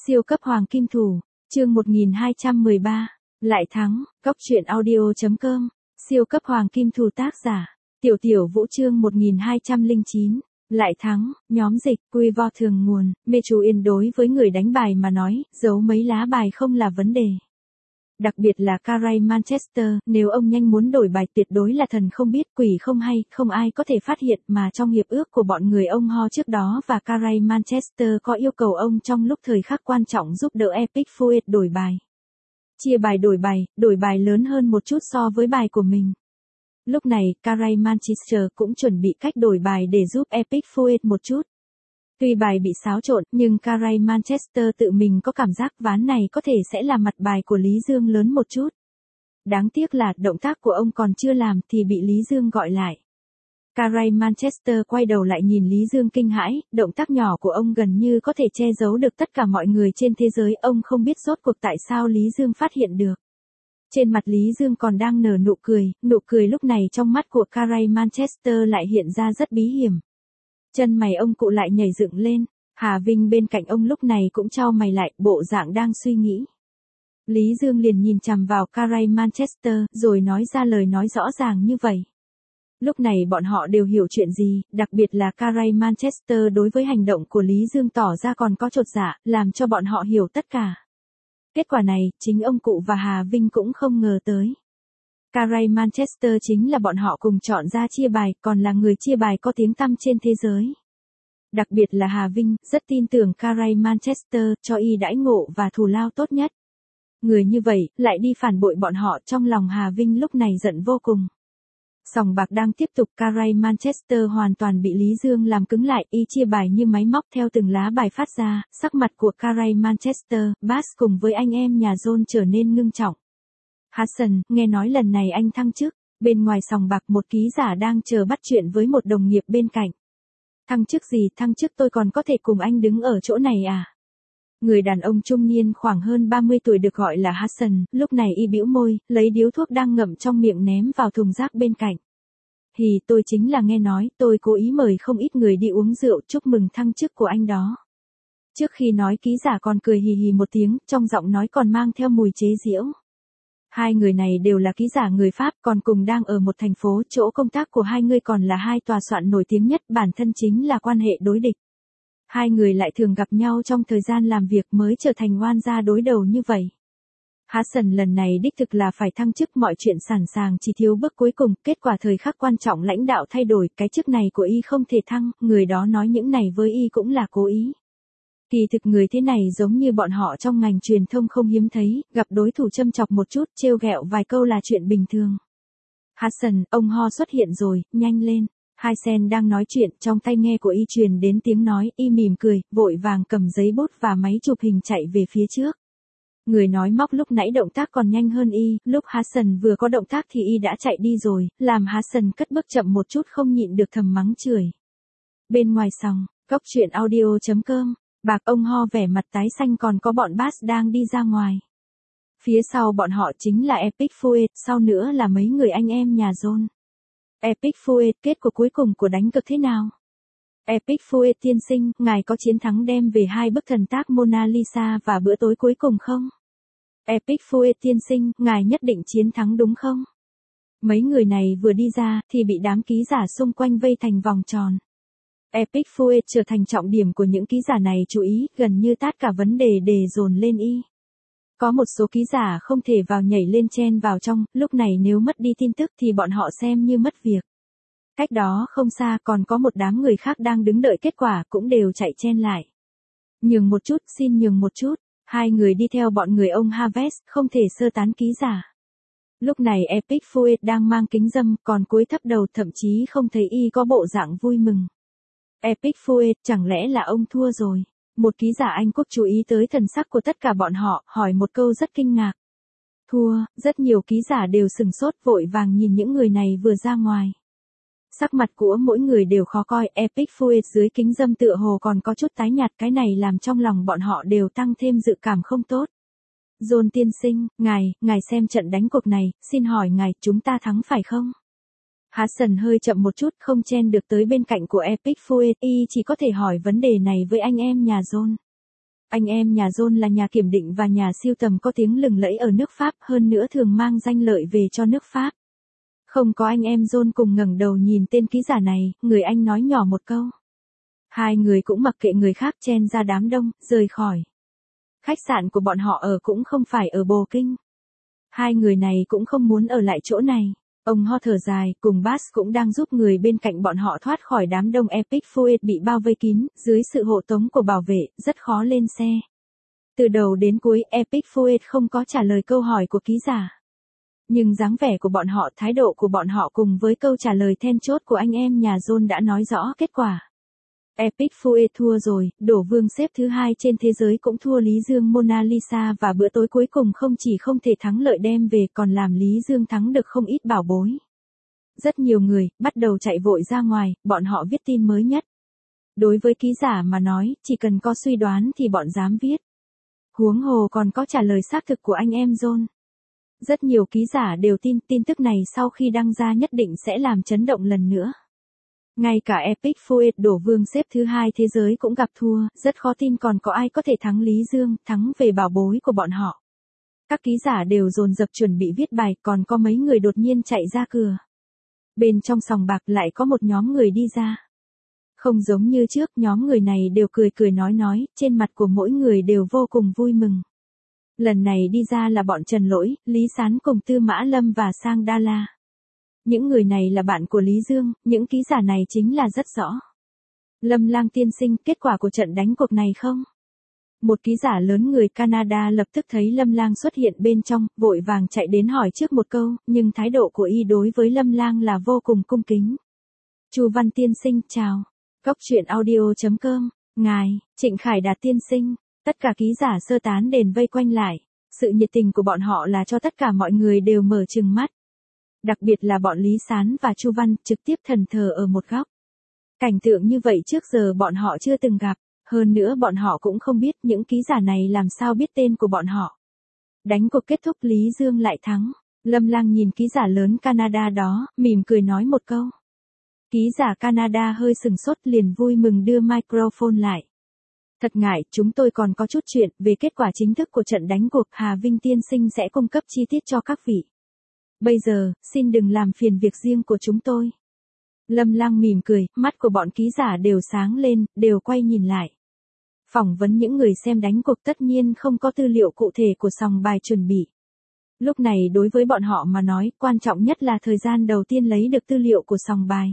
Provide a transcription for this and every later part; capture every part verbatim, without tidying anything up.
Siêu cấp hoàng kim thủ, chương một nghìn hai trăm mười ba, lại thắng, cóc truyện audio chấm com, siêu cấp hoàng kim thủ tác giả, tiểu tiểu vũ chương một nghìn hai trăm lẻ chín, lại thắng, nhóm dịch, quy vo thường nguồn, mê chú yên đối với người đánh bài mà nói, giấu mấy lá bài không là vấn đề. Đặc biệt là Carey Manchester, nếu ông nhanh muốn đổi bài tuyệt đối là thần không biết quỷ không hay, không ai có thể phát hiện mà trong hiệp ước của bọn người ông Ho trước đó và Carey Manchester có yêu cầu ông trong lúc thời khắc quan trọng giúp đỡ Epic Fuet đổi bài. Chia bài đổi bài, đổi bài lớn hơn một chút so với bài của mình. Lúc này, Carey Manchester cũng chuẩn bị cách đổi bài để giúp Epic Fuet một chút. Tuy bài bị xáo trộn, nhưng Carey Manchester tự mình có cảm giác ván này có thể sẽ là mặt bài của Lý Dương lớn một chút. Đáng tiếc là động tác của ông còn chưa làm thì bị Lý Dương gọi lại. Carey Manchester quay đầu lại nhìn Lý Dương kinh hãi, động tác nhỏ của ông gần như có thể che giấu được tất cả mọi người trên thế giới, ông không biết rốt cuộc tại sao Lý Dương phát hiện được. Trên mặt Lý Dương còn đang nở nụ cười, nụ cười lúc này trong mắt của Carey Manchester lại hiện ra rất bí hiểm. Chân mày ông cụ lại nhảy dựng lên, Hà Vinh bên cạnh ông lúc này cũng chau mày lại, bộ dạng đang suy nghĩ. Lý Dương liền nhìn chằm vào Carey Manchester, rồi nói ra lời nói rõ ràng như vậy. Lúc này bọn họ đều hiểu chuyện gì, đặc biệt là Carey Manchester đối với hành động của Lý Dương tỏ ra còn có chột dạ, làm cho bọn họ hiểu tất cả. Kết quả này, chính ông cụ và Hà Vinh cũng không ngờ tới. Carey Manchester chính là bọn họ cùng chọn ra chia bài, còn là người chia bài có tiếng tăm trên thế giới. Đặc biệt là Hà Vinh, rất tin tưởng Carey Manchester, cho y đãi ngộ và thù lao tốt nhất. Người như vậy, lại đi phản bội bọn họ, trong lòng Hà Vinh lúc này giận vô cùng. Sòng bạc đang tiếp tục, Carey Manchester hoàn toàn bị Lý Dương làm cứng lại, y chia bài như máy móc theo từng lá bài phát ra, sắc mặt của Carey Manchester, Bass cùng với anh em nhà John trở nên ngưng trọng. Hassan, nghe nói lần này anh thăng chức, bên ngoài sòng bạc một ký giả đang chờ bắt chuyện với một đồng nghiệp bên cạnh. Thăng chức gì, thăng chức tôi còn có thể cùng anh đứng ở chỗ này à? Người đàn ông trung niên khoảng hơn ba mươi tuổi được gọi là Hassan, lúc này y bĩu môi, lấy điếu thuốc đang ngậm trong miệng ném vào thùng rác bên cạnh. Hì, tôi chính là nghe nói, tôi cố ý mời không ít người đi uống rượu chúc mừng thăng chức của anh đó. Trước khi nói ký giả còn cười hì hì một tiếng, trong giọng nói còn mang theo mùi chế giễu. Hai người này đều là ký giả người Pháp, còn cùng đang ở một thành phố, chỗ công tác của hai người còn là hai tòa soạn nổi tiếng nhất, bản thân chính là quan hệ đối địch. Hai người lại thường gặp nhau trong thời gian làm việc mới trở thành oan gia đối đầu như vậy. Hassan lần này đích thực là phải thăng chức, mọi chuyện sẵn sàng chỉ thiếu bước cuối cùng, kết quả thời khắc quan trọng lãnh đạo thay đổi, cái chức này của y không thể thăng, người đó nói những này với y cũng là cố ý. Kỳ thực người thế này giống như bọn họ trong ngành truyền thông không hiếm thấy, gặp đối thủ châm chọc một chút, trêu ghẹo vài câu là chuyện bình thường. Hassan, ông Ho xuất hiện rồi, nhanh lên. Hai sen đang nói chuyện, trong tai nghe của y truyền đến tiếng nói, y mỉm cười, vội vàng cầm giấy bút và máy chụp hình chạy về phía trước. Người nói móc lúc nãy động tác còn nhanh hơn y, lúc Hassan vừa có động tác thì y đã chạy đi rồi, làm Hassan cất bước chậm một chút không nhịn được thầm mắng chửi. Bên ngoài sòng, cóc truyện audio chấm com, bạc ông Ho vẻ mặt tái xanh, còn có bọn Bass đang đi ra ngoài. Phía sau bọn họ chính là Epic Fuet, sau nữa là mấy người anh em nhà John. Epic Fuet, kết của cuối cùng của đánh cược thế nào? Epic Fuet tiên sinh, ngài có chiến thắng đem về hai bức thần tác Mona Lisa và bữa tối cuối cùng không? Epic Fuet tiên sinh, ngài nhất định chiến thắng đúng không? Mấy người này vừa đi ra thì bị đám ký giả xung quanh vây thành vòng tròn. Epic Fuet trở thành trọng điểm của những ký giả này chú ý, gần như tất cả vấn đề để dồn lên y. Có một số ký giả không thể vào nhảy lên chen vào trong, lúc này nếu mất đi tin tức thì bọn họ xem như mất việc. Cách đó không xa còn có một đám người khác đang đứng đợi kết quả, cũng đều chạy chen lại. Nhường một chút, xin nhường một chút, hai người đi theo bọn người ông Harvest, không thể sơ tán ký giả. Lúc này Epic Fuet đang mang kính râm, còn cúi thấp đầu, thậm chí không thấy y có bộ dạng vui mừng. Epic Fuet, chẳng lẽ là ông thua rồi? Một ký giả Anh Quốc chú ý tới thần sắc của tất cả bọn họ, hỏi một câu rất kinh ngạc. Thua, rất nhiều ký giả đều sừng sốt, vội vàng nhìn những người này vừa ra ngoài. Sắc mặt của mỗi người đều khó coi, Epic Fuet dưới kính râm tựa hồ còn có chút tái nhạt, cái này làm trong lòng bọn họ đều tăng thêm dự cảm không tốt. John tiên sinh, ngài, ngài xem trận đánh cuộc này, xin hỏi ngài, chúng ta thắng phải không? Hassan hơi chậm một chút, không chen được tới bên cạnh của Epic Fuet, y chỉ có thể hỏi vấn đề này với anh em nhà John. Anh em nhà John là nhà kiểm định và nhà sưu tầm có tiếng lừng lẫy ở nước Pháp, hơn nữa thường mang danh lợi về cho nước Pháp. Không có anh em John cùng ngẩng đầu nhìn tên ký giả này, người anh nói nhỏ một câu. Hai người cũng mặc kệ người khác chen ra đám đông, rời khỏi. Khách sạn của bọn họ ở cũng không phải ở Bồ Kinh. Hai người này cũng không muốn ở lại chỗ này. Ông ho thở dài, cùng Bass cũng đang giúp người bên cạnh bọn họ thoát khỏi đám đông Epic Fuet bị bao vây kín, dưới sự hộ tống của bảo vệ, rất khó lên xe. Từ đầu đến cuối, Epic Fuet không có trả lời câu hỏi của ký giả. Nhưng dáng vẻ của bọn họ, thái độ của bọn họ cùng với câu trả lời then chốt của anh em nhà John đã nói rõ kết quả. Epic Fuet thua rồi, đổ vương xếp thứ hai trên thế giới cũng thua Lý Dương Mona Lisa và bữa tối cuối cùng không chỉ không thể thắng lợi đem về còn làm Lý Dương thắng được không ít bảo bối. Rất nhiều người, bắt đầu chạy vội ra ngoài, bọn họ viết tin mới nhất. Đối với ký giả mà nói, chỉ cần có suy đoán thì bọn dám viết. Huống hồ còn có trả lời xác thực của anh em John. Rất nhiều ký giả đều tin tin tức này sau khi đăng ra nhất định sẽ làm chấn động lần nữa. Ngay cả Epic Fuet đổ vương xếp thứ hai thế giới cũng gặp thua, rất khó tin còn có ai có thể thắng Lý Dương, thắng về bảo bối của bọn họ. Các ký giả đều dồn dập chuẩn bị viết bài, còn có mấy người đột nhiên chạy ra cửa. Bên trong sòng bạc lại có một nhóm người đi ra. Không giống như trước, nhóm người này đều cười cười nói nói, trên mặt của mỗi người đều vô cùng vui mừng. Lần này đi ra là bọn Trần Lỗi, Lý Sán cùng Tư Mã Lâm và Sang Đa La. Những người này là bạn của Lý Dương, những ký giả này chính là rất rõ. Lâm Lang tiên sinh, kết quả của trận đánh cuộc này không? Một ký giả lớn người Canada lập tức thấy Lâm Lang xuất hiện bên trong, vội vàng chạy đến hỏi trước một câu, nhưng thái độ của y đối với Lâm Lang là vô cùng cung kính. Chu Văn tiên sinh, chào. Cốc truyện audio chấm com, ngài, Trịnh Khải Đạt tiên sinh, tất cả ký giả sơ tán đền vây quanh lại. Sự nhiệt tình của bọn họ là cho tất cả mọi người đều mở trừng mắt. Đặc biệt là bọn Lý Sán và Chu Văn trực tiếp thần thờ ở một góc. Cảnh tượng như vậy trước giờ bọn họ chưa từng gặp, hơn nữa bọn họ cũng không biết những ký giả này làm sao biết tên của bọn họ. Đánh cuộc kết thúc Lý Dương lại thắng, Lâm Lang nhìn ký giả lớn Canada đó, mỉm cười nói một câu. Ký giả Canada hơi sừng sốt liền vui mừng đưa microphone lại. Thật ngại, chúng tôi còn có chút chuyện về kết quả chính thức của trận đánh cuộc, Hà Vinh tiên sinh sẽ cung cấp chi tiết cho các vị. Bây giờ, xin đừng làm phiền việc riêng của chúng tôi. Lâm Lang mỉm cười, mắt của bọn ký giả đều sáng lên, đều quay nhìn lại. Phỏng vấn những người xem đánh cuộc tất nhiên không có tư liệu cụ thể của sòng bài chuẩn bị. Lúc này đối với bọn họ mà nói, quan trọng nhất là thời gian đầu tiên lấy được tư liệu của sòng bài.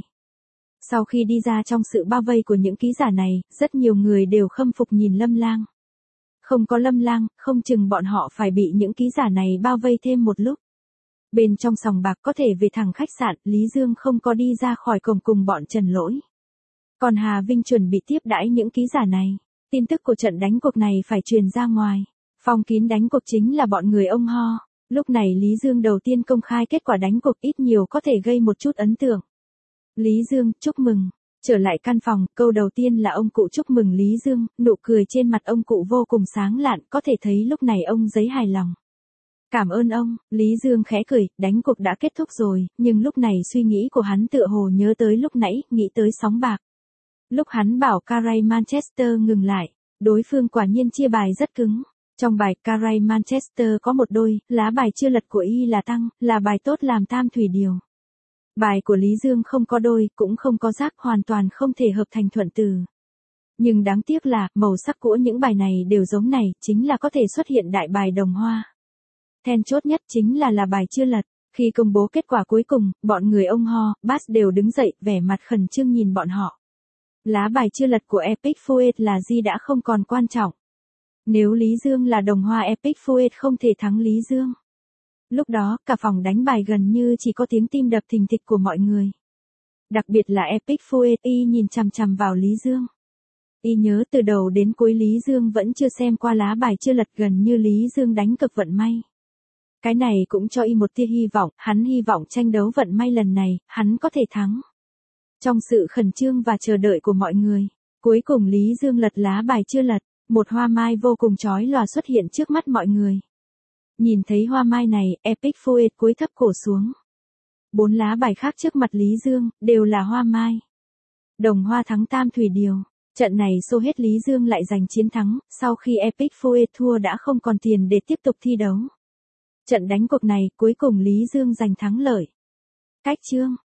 Sau khi đi ra trong sự bao vây của những ký giả này, rất nhiều người đều khâm phục nhìn Lâm Lang. Không có Lâm Lang, không chừng bọn họ phải bị những ký giả này bao vây thêm một lúc. Bên trong sòng bạc có thể về thẳng khách sạn, Lý Dương không có đi ra khỏi cổng cùng bọn Trần Lỗi. Còn Hà Vinh chuẩn bị tiếp đãi những ký giả này. Tin tức của trận đánh cuộc này phải truyền ra ngoài. Phong kín đánh cuộc chính là bọn người ông Ho. Lúc này Lý Dương đầu tiên công khai kết quả đánh cuộc ít nhiều có thể gây một chút ấn tượng. Lý Dương, chúc mừng. Trở lại căn phòng, câu đầu tiên là ông cụ chúc mừng Lý Dương, nụ cười trên mặt ông cụ vô cùng sáng lạn, có thể thấy lúc này ông giấy hài lòng. Cảm ơn ông, Lý Dương khẽ cười, đánh cuộc đã kết thúc rồi, nhưng lúc này suy nghĩ của hắn tựa hồ nhớ tới lúc nãy, nghĩ tới sóng bạc. Lúc hắn bảo Caray Manchester ngừng lại, đối phương quả nhiên chia bài rất cứng. Trong bài Caray Manchester có một đôi, lá bài chưa lật của y là tăng, là bài tốt làm tam thủy điều. Bài của Lý Dương không có đôi, cũng không có giác, hoàn toàn không thể hợp thành thuận từ. Nhưng đáng tiếc là, màu sắc của những bài này đều giống này, chính là có thể xuất hiện đại bài đồng hoa. Then chốt nhất chính là là bài chưa lật. Khi công bố kết quả cuối cùng, bọn người ông Ho, Bass đều đứng dậy, vẻ mặt khẩn trương nhìn bọn họ. Lá bài chưa lật của Epic Fuet là gì đã không còn quan trọng. Nếu Lý Dương là đồng hoa Epic Fuet không thể thắng Lý Dương. Lúc đó, cả phòng đánh bài gần như chỉ có tiếng tim đập thình thịch của mọi người. Đặc biệt là Epic Fuet, y nhìn chằm chằm vào Lý Dương. Y nhớ từ đầu đến cuối Lý Dương vẫn chưa xem qua lá bài chưa lật, gần như Lý Dương đánh cực vận may. Cái này cũng cho y một tia hy vọng, hắn hy vọng tranh đấu vận may lần này, hắn có thể thắng. Trong sự khẩn trương và chờ đợi của mọi người, cuối cùng Lý Dương lật lá bài chưa lật, một hoa mai vô cùng chói lòa xuất hiện trước mắt mọi người. Nhìn thấy hoa mai này, Epic Fuet cúi thấp cổ xuống. Bốn lá bài khác trước mặt Lý Dương, đều là hoa mai. Đồng hoa thắng tam thủy điều. Trận này xô hết Lý Dương lại giành chiến thắng, sau khi Epic Foe thua đã không còn tiền để tiếp tục thi đấu. Trận đánh cuộc này cuối cùng Lý Dương giành thắng lợi. Cách chương